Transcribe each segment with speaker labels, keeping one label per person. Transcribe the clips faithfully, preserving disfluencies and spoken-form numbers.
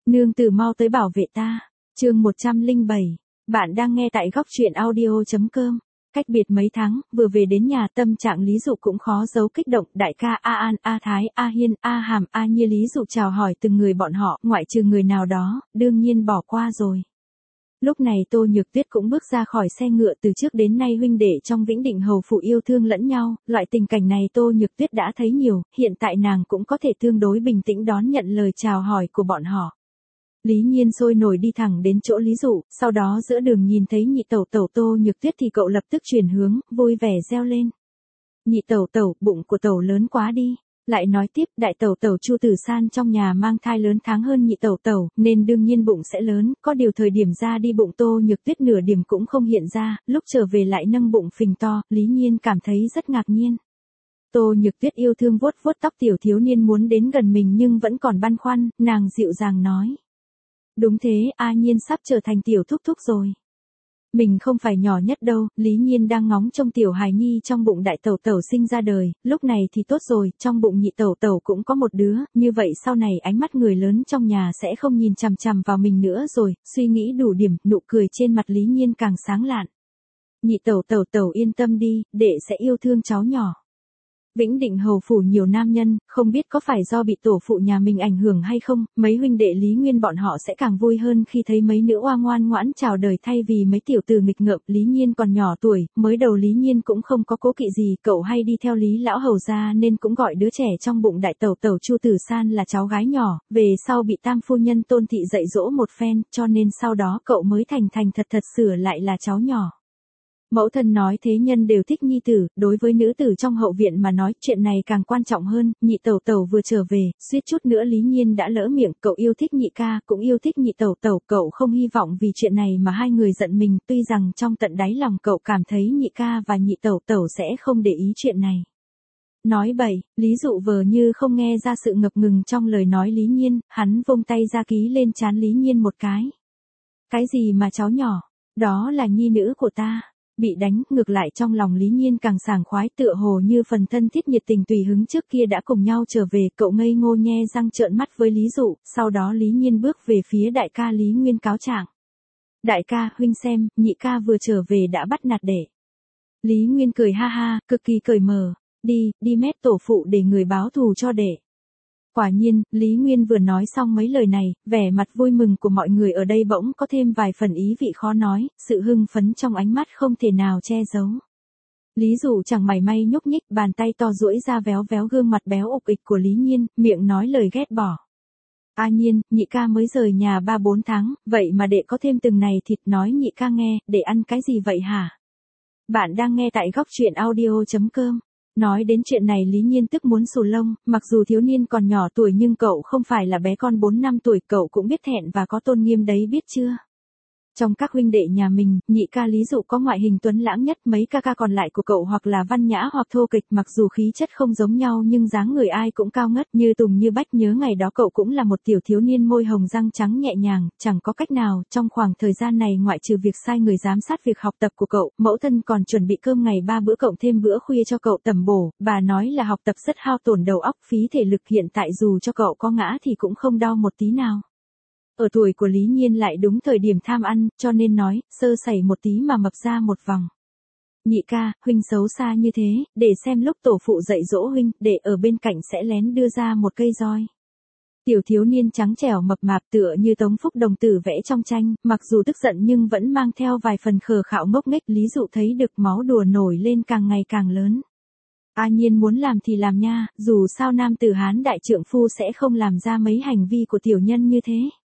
Speaker 1: Nương tử mau tới bảo vệ ta. Chương một trăm lẻ bảy. Bạn đang nghe tại góc truyện audio chấm com. Cách biệt mấy tháng, vừa về đến nhà tâm trạng Lý Dụ cũng khó giấu kích động, đại ca A An, A Thái, A Hiên, A Hàm, A Nhi. Lý Dụ chào hỏi từng người bọn họ, ngoại trừ người nào đó, đương nhiên bỏ qua rồi. Lúc này Tô Nhược Tuyết cũng bước ra khỏi xe ngựa, từ trước đến nay huynh đệ trong Vĩnh Định hầu phủ yêu thương lẫn nhau, loại tình cảnh này Tô Nhược Tuyết đã thấy nhiều, hiện tại nàng cũng có thể tương đối bình tĩnh đón nhận lời chào hỏi của bọn họ. Lý Nhiên sôi nổi đi thẳng đến chỗ Lý Dụ, sau đó giữa đường nhìn thấy nhị tẩu tẩu Tô Nhược Tuyết thì cậu lập tức chuyển hướng, vui vẻ reo lên. Nhị tẩu tẩu, bụng của tẩu lớn quá đi. Lại nói tiếp, đại tẩu tẩu Chu Tử San trong nhà mang thai lớn tháng hơn nhị tẩu tẩu, nên đương nhiên bụng sẽ lớn, có điều thời điểm ra đi bụng Tô Nhược Tuyết nửa điểm cũng không hiện ra, lúc trở về lại nâng bụng phình to, Lý Nhiên cảm thấy rất ngạc nhiên. Tô Nhược Tuyết yêu thương vuốt vuốt tóc tiểu thiếu niên muốn đến gần mình nhưng vẫn còn băn khoăn, nàng dịu dàng nói. Đúng thế, A Nhiên sắp trở thành tiểu thúc thúc rồi. Mình không phải nhỏ nhất đâu, Lý Nhiên đang ngóng trông tiểu hài nhi trong bụng đại tẩu tẩu sinh ra đời, lúc này thì tốt rồi, trong bụng nhị tẩu tẩu cũng có một đứa, như vậy sau này ánh mắt người lớn trong nhà sẽ không nhìn chằm chằm vào mình nữa rồi, suy nghĩ đủ điểm, nụ cười trên mặt Lý Nhiên càng sáng lạn. Nhị tẩu tẩu tẩu yên tâm đi, đệ sẽ yêu thương cháu nhỏ. Vĩnh Định hầu phủ nhiều nam nhân, không biết có phải do bị tổ phụ nhà mình ảnh hưởng hay không, mấy huynh đệ Lý Nguyên bọn họ sẽ càng vui hơn khi thấy mấy nữ oa ngoan ngoãn chào đời thay vì mấy tiểu tử nghịch ngợm. Lý Nhiên còn nhỏ tuổi, mới đầu Lý Nhiên cũng không có cố kỵ gì, cậu hay đi theo Lý lão hầu ra nên cũng gọi đứa trẻ trong bụng đại tẩu tẩu Chu Tử San là cháu gái nhỏ, về sau bị tam phu nhân Tôn Thị dạy dỗ một phen, cho nên sau đó cậu mới thành thành thật thật sửa lại là cháu nhỏ. Mẫu thân nói thế nhân đều thích nhi tử, đối với nữ tử trong hậu viện mà nói chuyện này càng quan trọng hơn, nhị tẩu tẩu vừa trở về, suýt chút nữa Lý Nhiên đã lỡ miệng, cậu yêu thích nhị ca, cũng yêu thích nhị tẩu tẩu, cậu không hy vọng vì chuyện này mà hai người giận mình, tuy rằng trong tận đáy lòng cậu cảm thấy nhị ca và nhị tẩu tẩu sẽ không để ý chuyện này. Nói bậy, Lý Dụ vờ như không nghe ra sự ngập ngừng trong lời nói Lý Nhiên, hắn vung tay ra ký lên trán Lý Nhiên một cái. Cái gì mà cháu nhỏ, đó là nhi nữ của ta. Bị đánh, ngược lại trong lòng Lý Nhiên càng sảng khoái, tựa hồ như phần thân thiết nhiệt tình tùy hứng trước kia đã cùng nhau trở về, cậu ngây ngô nhe răng trợn mắt với Lý Dụ, sau đó Lý Nhiên bước về phía đại ca Lý Nguyên cáo trạng. Đại ca, huynh xem, nhị ca vừa trở về đã bắt nạt đệ. Lý Nguyên cười ha ha, cực kỳ cởi mở, đi, đi mét tổ phụ để người báo thù cho đệ. Quả nhiên, Lý Nguyên vừa nói xong mấy lời này, vẻ mặt vui mừng của mọi người ở đây bỗng có thêm vài phần ý vị khó nói, sự hưng phấn trong ánh mắt không thể nào che giấu. Lý Dụ chẳng mảy may nhúc nhích, bàn tay to duỗi ra véo véo gương mặt béo ục ịch của Lý Nhiên, miệng nói lời ghét bỏ. A Nhiên, nhị ca mới rời nhà ba bốn tháng, vậy mà đệ có thêm từng này thịt, nói nhị ca nghe, để ăn cái gì vậy hả? Bạn đang nghe tại góc truyện audio chấm com. Nói đến chuyện này Lý Nhiên tức muốn xù lông, mặc dù thiếu niên còn nhỏ tuổi nhưng cậu không phải là bé con bốn năm tuổi, cậu cũng biết thẹn và có tôn nghiêm đấy biết chưa. Trong các huynh đệ nhà mình, nhị ca Lý Dụ có ngoại hình tuấn lãng nhất, mấy ca ca còn lại của cậu hoặc là văn nhã hoặc thô kịch, mặc dù khí chất không giống nhau nhưng dáng người ai cũng cao ngất như tùng như bách. Nhớ ngày đó cậu cũng là một tiểu thiếu niên môi hồng răng trắng nhẹ nhàng, chẳng có cách nào, trong khoảng thời gian này ngoại trừ việc sai người giám sát việc học tập của cậu, mẫu thân còn chuẩn bị cơm ngày ba bữa cộng thêm bữa khuya cho cậu tầm bổ, bà nói là học tập rất hao tổn đầu óc phí thể lực, hiện tại dù cho cậu có ngã thì cũng không đau một tí nào. Ở tuổi của Lý Nhiên lại đúng thời điểm tham ăn, cho nên nói, sơ sẩy một tí mà mập ra một vòng. Nhị ca, huynh xấu xa như thế, để xem lúc tổ phụ dạy dỗ huynh, để ở bên cạnh sẽ lén đưa ra một cây roi. Tiểu thiếu niên trắng trẻo mập mạp tựa như Tống Phúc Đồng tử vẽ trong tranh, mặc dù tức giận nhưng vẫn mang theo vài phần khờ khạo ngốc nghếch. Lý Dụ thấy được máu đùa nổi lên càng ngày càng lớn. A Nhiên muốn làm thì làm nha, dù sao nam tử Hán đại trượng phu sẽ không làm ra mấy hành vi của tiểu nhân như thế.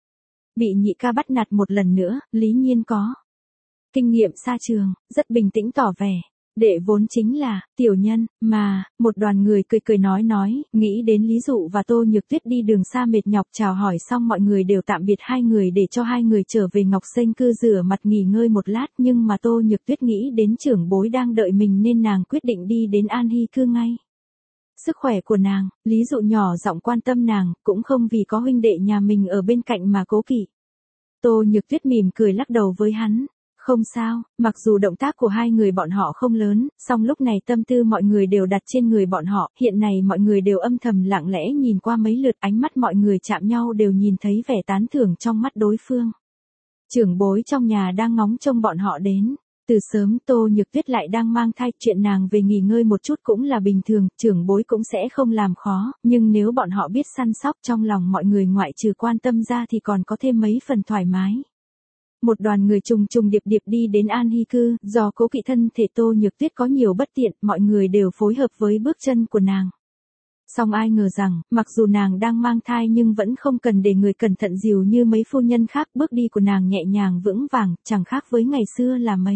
Speaker 1: Bị nhị ca bắt nạt một lần nữa, Lý Nhiên có kinh nghiệm xa trường, rất bình tĩnh tỏ vẻ. Đệ vốn chính là tiểu nhân, mà, một đoàn người cười cười nói nói, nghĩ đến Lý Dụ và Tô Nhược Tuyết đi đường xa mệt nhọc, chào hỏi xong mọi người đều tạm biệt hai người để cho hai người trở về Ngọc Xanh cư rửa mặt nghỉ ngơi một lát, nhưng mà Tô Nhược Tuyết nghĩ đến trưởng bối đang đợi mình nên nàng quyết định đi đến An Hy cư ngay. Sức khỏe của nàng, Lý Dụ nhỏ giọng quan tâm nàng, cũng không vì có huynh đệ nhà mình ở bên cạnh mà cố kỵ. Tô Nhược Tuyết mỉm cười lắc đầu với hắn. Không sao, mặc dù động tác của hai người bọn họ không lớn, song lúc này tâm tư mọi người đều đặt trên người bọn họ, hiện này mọi người đều âm thầm lặng lẽ nhìn qua mấy lượt, ánh mắt mọi người chạm nhau đều nhìn thấy vẻ tán thưởng trong mắt đối phương. Trưởng bối trong nhà đang ngóng trông bọn họ đến. Từ sớm Tô Nhược Tuyết lại đang mang thai, chuyện nàng về nghỉ ngơi một chút cũng là bình thường, trưởng bối cũng sẽ không làm khó, nhưng nếu bọn họ biết săn sóc trong lòng mọi người ngoại trừ quan tâm ra thì còn có thêm mấy phần thoải mái. Một đoàn người trùng trùng điệp điệp đi đến An Hy cư, do cố kỵ thân thể Tô Nhược Tuyết có nhiều bất tiện, mọi người đều phối hợp với bước chân của nàng. Song ai ngờ rằng, mặc dù nàng đang mang thai nhưng vẫn không cần để người cẩn thận dìu như mấy phu nhân khác, bước đi của nàng nhẹ nhàng vững vàng, chẳng khác với ngày xưa là mấy.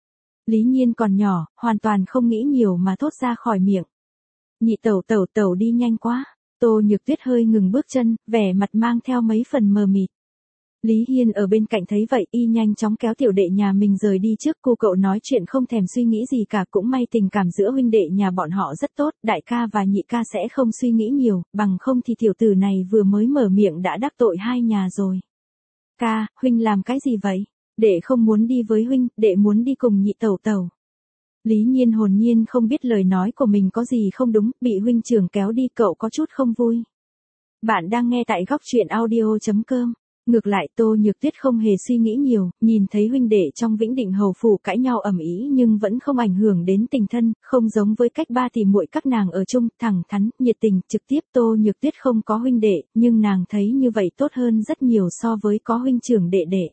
Speaker 1: Lý Nhiên còn nhỏ, hoàn toàn không nghĩ nhiều mà thốt ra khỏi miệng. Nhị tẩu tẩu tẩu đi nhanh quá. Tô Nhược Tuyết hơi ngừng bước chân, vẻ mặt mang theo mấy phần mờ mịt. Lý Hiên ở bên cạnh thấy vậy, y nhanh chóng kéo tiểu đệ nhà mình rời đi trước, cô cậu nói chuyện không thèm suy nghĩ gì cả, cũng may tình cảm giữa huynh đệ nhà bọn họ rất tốt, đại ca và nhị ca sẽ không suy nghĩ nhiều, bằng không thì tiểu tử này vừa mới mở miệng đã đắc tội hai nhà rồi. Ca, huynh làm cái gì vậy? Đệ không muốn đi với huynh, đệ muốn đi cùng nhị tẩu tẩu. Lý Nhiên hồn nhiên không biết lời nói của mình có gì không đúng, bị huynh trưởng kéo đi cậu có chút không vui. Bạn đang nghe tại góc truyện audio chấm com. Ngược lại Tô Nhược Tuyết không hề suy nghĩ nhiều, nhìn thấy huynh đệ trong Vĩnh Định hầu phủ cãi nhau ầm ĩ nhưng vẫn không ảnh hưởng đến tình thân, không giống với cách ba tỷ muội các nàng ở chung, thẳng thắn, nhiệt tình, trực tiếp. Tô Nhược Tuyết không có huynh đệ, nhưng nàng thấy như vậy tốt hơn rất nhiều so với có huynh trưởng đệ đệ.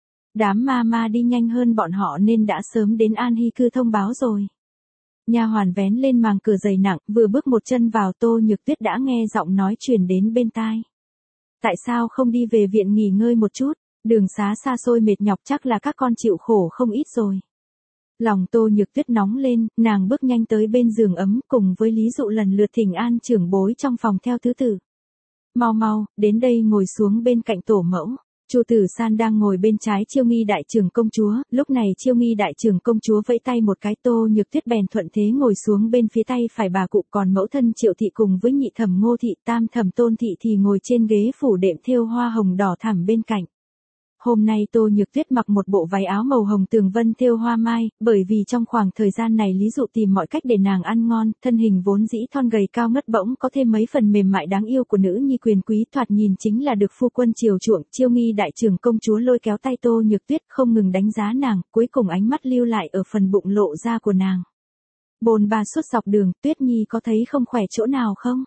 Speaker 1: Đám ma ma đi nhanh hơn bọn họ nên đã sớm đến An Hy cư thông báo rồi. Nha hoàn vén lên màng cửa dày nặng, vừa bước một chân vào Tô Nhược Tuyết đã nghe giọng nói truyền đến bên tai. Tại sao không đi về viện nghỉ ngơi một chút, đường xá xa xôi mệt nhọc chắc là các con chịu khổ không ít rồi. Lòng Tô Nhược Tuyết nóng lên, nàng bước nhanh tới bên giường ấm cùng với Lý Dụ lần lượt thỉnh an trưởng bối trong phòng theo thứ tự. Mau mau, đến đây ngồi xuống bên cạnh tổ mẫu. Chu Tử San đang ngồi bên trái Chiêu Nghi đại trưởng công chúa, lúc này Chiêu Nghi đại trưởng công chúa vẫy tay một cái, Tô Nhược Tuyết bèn thuận thế ngồi xuống bên phía tay phải bà cụ, còn mẫu thân Triệu thị cùng với nhị thẩm Ngô thị, tam thẩm Tôn thị thì ngồi trên ghế phủ đệm thêu hoa hồng đỏ thẳm bên cạnh. Hôm nay Tô Nhược Tuyết mặc một bộ váy áo màu hồng tường vân thêu hoa mai, bởi vì trong khoảng thời gian này Lý Dụ tìm mọi cách để nàng ăn ngon, thân hình vốn dĩ thon gầy cao ngất bỗng có thêm mấy phần mềm mại đáng yêu của nữ nhi quyền quý, thoạt nhìn chính là được phu quân chiều chuộng. Chiêu Nghi đại trưởng công chúa lôi kéo tay Tô Nhược Tuyết không ngừng đánh giá nàng, cuối cùng ánh mắt lưu lại ở phần bụng lộ ra của nàng. Bồn bà suốt dọc đường, Tuyết Nhi có thấy không khỏe chỗ nào không?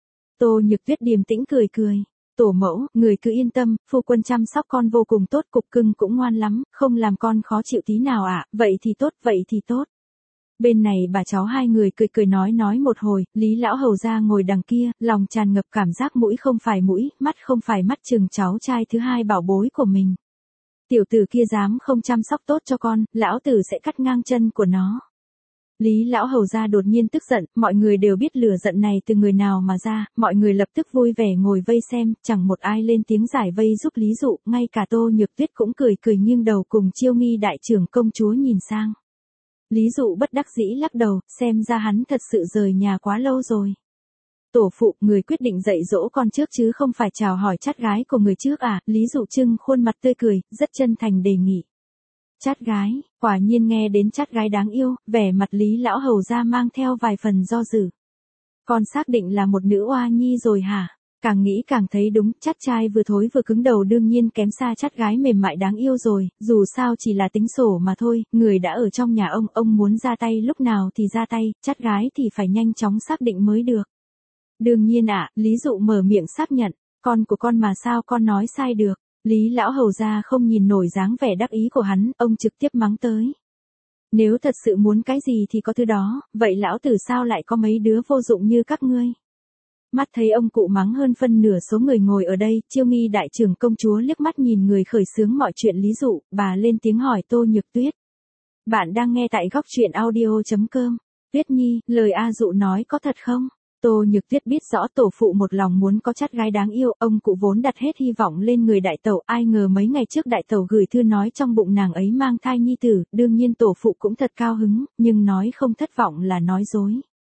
Speaker 1: Tô Nhược Tuyết điềm tĩnh cười cười. Tổ mẫu, người cứ yên tâm, phu quân chăm sóc con vô cùng tốt, cục cưng cũng ngoan lắm, không làm con khó chịu tí nào ạ, à? Vậy thì tốt, vậy thì tốt. Bên này bà cháu hai người cười cười nói nói một hồi, Lý lão hầu ra ngồi đằng kia, lòng tràn ngập cảm giác mũi không phải mũi, mắt không phải mắt chừng cháu trai thứ hai bảo bối của mình. Tiểu tử kia dám không chăm sóc tốt cho con, lão tử sẽ cắt ngang chân của nó. Lý lão hầu ra đột nhiên tức giận, mọi người đều biết lửa giận này từ người nào mà ra, mọi người lập tức vui vẻ ngồi vây xem, chẳng một ai lên tiếng giải vây giúp Lý Dụ, ngay cả Tô Nhược Tuyết cũng cười cười nghiêng đầu cùng Chiêu Nghi đại trưởng công chúa nhìn sang. Lý Dụ bất đắc dĩ lắc đầu, xem ra hắn thật sự rời nhà quá lâu rồi. Tổ phụ, người quyết định dạy dỗ con trước chứ không phải chào hỏi chát gái của người trước à? Lý Dụ trưng khuôn mặt tươi cười, rất chân thành đề nghị. Chát gái, quả nhiên nghe đến chát gái đáng yêu, vẻ mặt Lý lão hầu ra mang theo vài phần do dự. Con xác định là một nữ oa nhi rồi hả? Càng nghĩ càng thấy đúng, chát trai vừa thối vừa cứng đầu đương nhiên kém xa chát gái mềm mại đáng yêu rồi, dù sao chỉ là tính sổ mà thôi, người đã ở trong nhà ông, ông muốn ra tay lúc nào thì ra tay, chát gái thì phải nhanh chóng xác định mới được. Đương nhiên ạ, à, Lý Dụ mở miệng xác nhận, con của con mà sao con nói sai được. Lý lão hầu ra không nhìn nổi dáng vẻ đắc ý của hắn, ông trực tiếp mắng tới. Nếu thật sự muốn cái gì thì có thứ đó, vậy lão tử sao lại có mấy đứa vô dụng như các ngươi? Mắt thấy ông cụ mắng hơn phân nửa số người ngồi ở đây, Chiêu Nghi đại trưởng công chúa liếc mắt nhìn người khởi xướng mọi chuyện Lý Dụ, bà lên tiếng hỏi Tô Nhược Tuyết. Bạn đang nghe tại góc truyện audio chấm com. Tuyết Nhi, lời A Dụ nói có thật không? Tô Nhược Tuyết biết rõ tổ phụ một lòng muốn có chát gái đáng yêu, ông cụ vốn đặt hết hy vọng lên người đại tẩu, ai ngờ mấy ngày trước đại tẩu gửi thư nói trong bụng nàng ấy mang thai nhi tử, đương nhiên tổ phụ cũng thật cao hứng, nhưng nói không thất vọng là nói dối.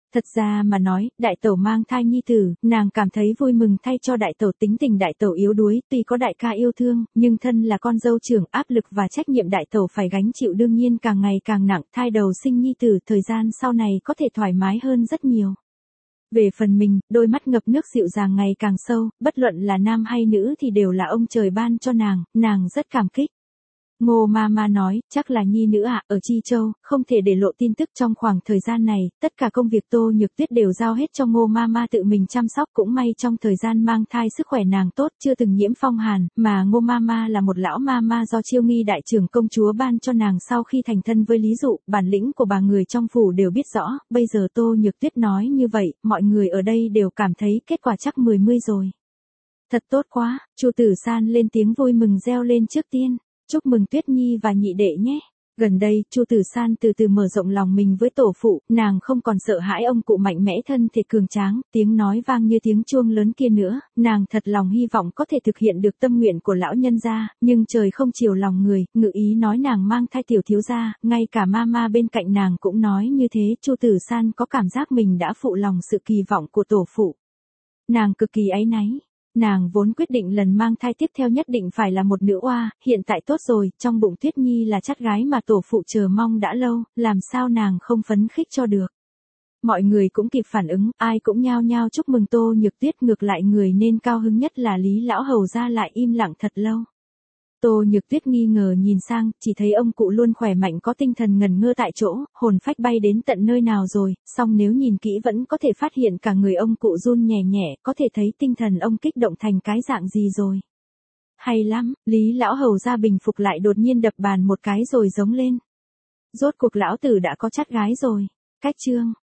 Speaker 1: Thật ra mà nói, đại tẩu mang thai nhi tử, nàng cảm thấy vui mừng thay cho đại tẩu, tính tình đại tẩu yếu đuối, tuy có đại ca yêu thương, nhưng thân là con dâu trưởng, áp lực và trách nhiệm đại tẩu phải gánh chịu đương nhiên càng ngày càng nặng, thai đầu sinh nhi tử, thời gian sau này có thể thoải mái hơn rất nhiều. Về phần mình, đôi mắt ngập nước dịu dàng ngày càng sâu, bất luận là nam hay nữ thì đều là ông trời ban cho nàng, nàng rất cảm kích. Ngô Mama nói, chắc là nhi nữ ạ, ở Chi Châu, không thể để lộ tin tức trong khoảng thời gian này, tất cả công việc Tô Nhược Tuyết đều giao hết cho Ngô Mama tự mình chăm sóc, cũng may trong thời gian mang thai sức khỏe nàng tốt, chưa từng nhiễm phong hàn, mà Ngô Mama là một lão Mama do Chiêu Nghi đại trưởng công chúa ban cho nàng sau khi thành thân với Lý Dụ, bản lĩnh của bà người trong phủ đều biết rõ, bây giờ Tô Nhược Tuyết nói như vậy, mọi người ở đây đều cảm thấy kết quả chắc mười mươi rồi. Thật tốt quá, Chu Tử San lên tiếng vui mừng reo lên trước tiên. Chúc mừng Tuyết Nhi và nhị đệ nhé. Gần đây, Chu Tử San từ từ mở rộng lòng mình với tổ phụ, nàng không còn sợ hãi ông cụ mạnh mẽ thân thể cường tráng, tiếng nói vang như tiếng chuông lớn kia nữa, nàng thật lòng hy vọng có thể thực hiện được tâm nguyện của lão nhân gia, nhưng trời không chiều lòng người, ngự ý nói nàng mang thai tiểu thiếu gia, ngay cả mama bên cạnh nàng cũng nói như thế, Chu Tử San có cảm giác mình đã phụ lòng sự kỳ vọng của tổ phụ. Nàng cực kỳ áy náy. Nàng vốn quyết định lần mang thai tiếp theo nhất định phải là một nữ oa, hiện tại tốt rồi, trong bụng Tuyết Nhi là chắt gái mà tổ phụ chờ mong đã lâu, làm sao nàng không phấn khích cho được. Mọi người cũng kịp phản ứng, ai cũng nhao nhao chúc mừng Tô Nhược Tuyết, ngược lại người nên cao hứng nhất là Lý lão hầu gia lại im lặng thật lâu. Tô Nhược Tuyết nghi ngờ nhìn sang, chỉ thấy ông cụ luôn khỏe mạnh có tinh thần ngẩn ngơ tại chỗ, hồn phách bay đến tận nơi nào rồi, song nếu nhìn kỹ vẫn có thể phát hiện cả người ông cụ run nhẹ nhẹ, có thể thấy tinh thần ông kích động thành cái dạng gì rồi. Hay lắm, Lý lão hầu gia bình phục lại đột nhiên đập bàn một cái rồi giống lên. Rốt cuộc lão tử đã có chắt gái rồi. Cách chương